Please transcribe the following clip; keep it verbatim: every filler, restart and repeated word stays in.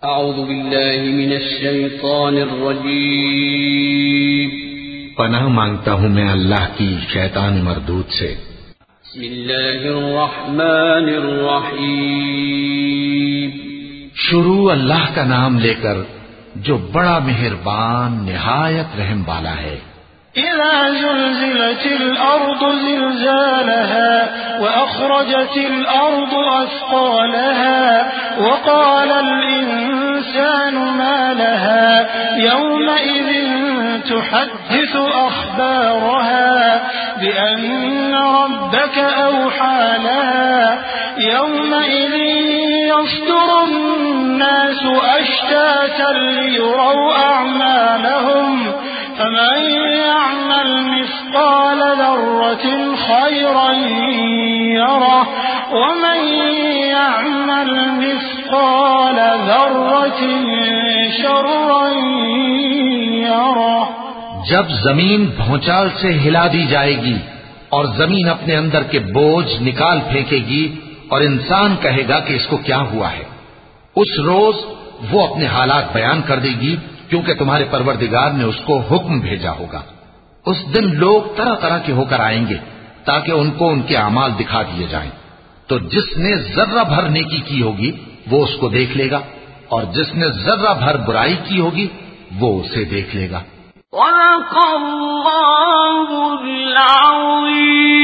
اعوذ باللہ من الشیطان الرجیم، پناہ مانگتا ہوں میں اللہ کی شیطان مردود سے۔ بسم اللہ الرحمن الرحیم، شروع اللہ کا نام لے کر جو بڑا مہربان نہایت رحم والا ہے۔ اذا زلزلت الارض زلزالها واخرجت الارض اثقالها وقال الانسان ما لها يومئذ تحدث اخبارها بان ربك اوحى لها يومئذ يصدر الناس اشتاتا ليروا اعمالهم فمن يعمل مثقال ذرة خيرا يره ومن يعمل مثقال ذرة شرا يره۔ جب زمین بھونچال سے ہلا دی جائے گی اور زمین اپنے اندر کے بوجھ نکال پھینکے گی اور انسان کہے گا کہ اس کو کیا ہوا ہے، اس روز وہ اپنے حالات بیان کر دے گی کیونکہ تمہارے پروردگار نے اس کو حکم بھیجا ہوگا۔ اس دن لوگ طرح طرح کے ہو کر آئیں گے تاکہ ان کو ان کے اعمال دکھا دیے جائیں، تو جس نے ذرہ بھر نیکی کی ہوگی وہ اس کو دیکھ لے گا اور جس نے ذرہ بھر برائی کی ہوگی وہ اسے دیکھ لے گا۔ صدق اللہ العظیم۔